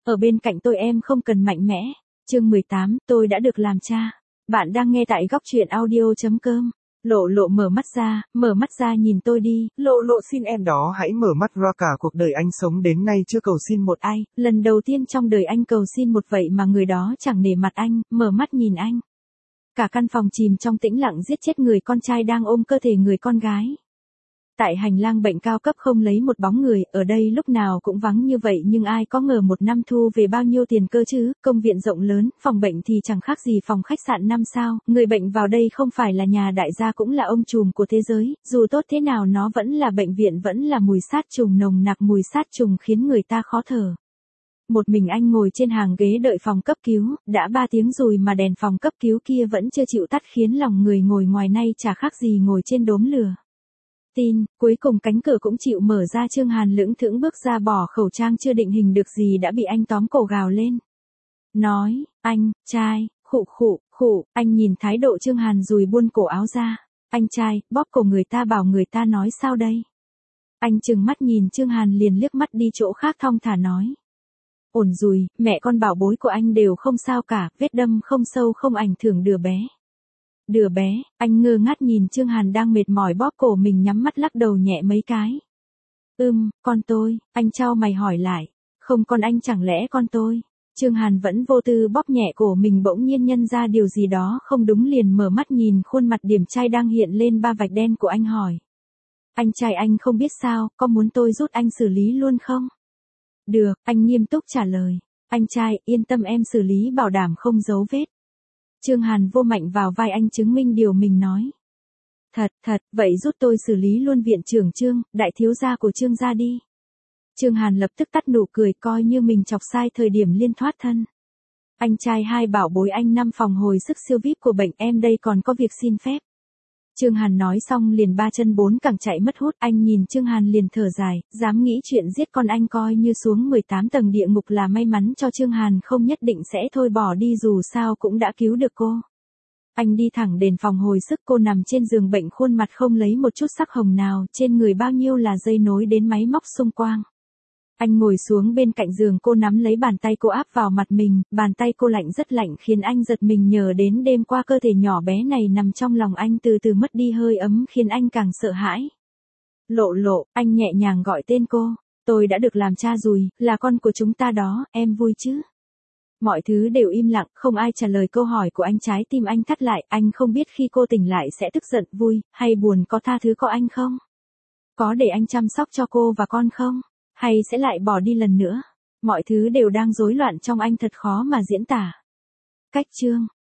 Ở bên cạnh tôi em không cần mạnh mẽ. Chương 18, tôi đã được làm cha. Bạn đang nghe tại góc truyện audio.com. Lộ lộ mở mắt ra nhìn tôi đi. Lộ lộ xin em đó hãy mở mắt ra, cả cuộc đời anh sống đến nay chưa cầu xin một ai. Lần đầu tiên trong đời anh cầu xin một vậy mà người đó chẳng nể mặt anh, mở mắt nhìn anh. Cả căn phòng chìm trong tĩnh lặng giết chết người con trai đang ôm cơ thể người con gái. Tại hành lang bệnh cao cấp không lấy một bóng người, ở đây lúc nào cũng vắng như vậy nhưng ai có ngờ một năm thu về bao nhiêu tiền cơ chứ, công viện rộng lớn, phòng bệnh thì chẳng khác gì phòng khách sạn 5 sao, người bệnh vào đây không phải là nhà đại gia cũng là ông trùm của thế giới, dù tốt thế nào nó vẫn là bệnh viện, vẫn là mùi sát trùng nồng nặc, mùi sát trùng khiến người ta khó thở. Một mình anh ngồi trên hàng ghế đợi phòng cấp cứu, đã 3 tiếng rồi mà đèn phòng cấp cứu kia vẫn chưa chịu tắt khiến lòng người ngồi ngoài nay chả khác gì ngồi trên đốm lửa. Cuối cùng cánh cửa cũng chịu mở ra, Trương Hàn lững thững bước ra, bỏ khẩu trang chưa định hình được gì đã bị anh tóm cổ gào lên. Nói, anh trai, khụ, anh nhìn thái độ Trương Hàn rồi buông cổ áo ra. Anh trai, bóp cổ người ta bảo người ta nói sao đây? Anh trừng mắt nhìn Trương Hàn liền liếc mắt đi chỗ khác thong thả nói. Ổn rồi, mẹ con bảo bối của anh đều không sao cả, vết đâm không sâu không ảnh hưởng đứa bé. Đứa bé, anh ngơ ngác nhìn Trương Hàn đang mệt mỏi bóp cổ mình, nhắm mắt lắc đầu nhẹ mấy cái. Con tôi, anh chau mày hỏi lại. Không, con anh chẳng lẽ con tôi? Trương Hàn vẫn vô tư bóp nhẹ cổ mình, bỗng nhiên nhận ra điều gì đó không đúng liền mở mắt nhìn khuôn mặt điển trai đang hiện lên 3 vạch đen của anh hỏi. Anh trai, anh không biết sao, có muốn tôi giúp anh xử lý luôn không? Được, anh nghiêm túc trả lời. Anh trai, yên tâm em xử lý bảo đảm không giấu vết. Trương Hàn vô mạnh vào vai anh chứng minh điều mình nói. Thật, vậy giúp tôi xử lý luôn viện trưởng Trương, đại thiếu gia của Trương gia đi. Trương Hàn lập tức tắt nụ cười, coi như mình chọc sai thời điểm liên thoát thân. Anh trai, hai bảo bối anh 5 phòng hồi sức siêu VIP của bệnh em đây còn có việc xin phép. Trương Hàn nói xong liền 3 chân 4 cẳng chạy mất hút. Anh nhìn Trương Hàn liền thở dài, dám nghĩ chuyện giết con anh coi như xuống 18 tầng địa ngục là may mắn cho Trương Hàn, không nhất định sẽ thôi bỏ đi, dù sao cũng đã cứu được cô. Anh đi thẳng đến phòng hồi sức, cô nằm trên giường bệnh, khuôn mặt không lấy một chút sắc hồng nào, trên người bao nhiêu là dây nối đến máy móc xung quanh. Anh ngồi xuống bên cạnh giường, cô nắm lấy bàn tay cô áp vào mặt mình, bàn tay cô lạnh rất lạnh khiến anh giật mình, nhớ đến đêm qua cơ thể nhỏ bé này nằm trong lòng anh từ từ mất đi hơi ấm khiến anh càng sợ hãi. Lộ lộ, anh nhẹ nhàng gọi tên cô. Tôi đã được làm cha rồi, là con của chúng ta đó, em vui chứ? Mọi thứ đều im lặng, không ai trả lời câu hỏi của anh, trái tim anh thắt lại, anh không biết khi cô tỉnh lại sẽ tức giận, vui, hay buồn, có tha thứ có anh không? Có để anh chăm sóc cho cô và con không? Hay sẽ lại bỏ đi lần nữa? Mọi thứ đều đang rối loạn trong anh, thật khó mà diễn tả. Cách chương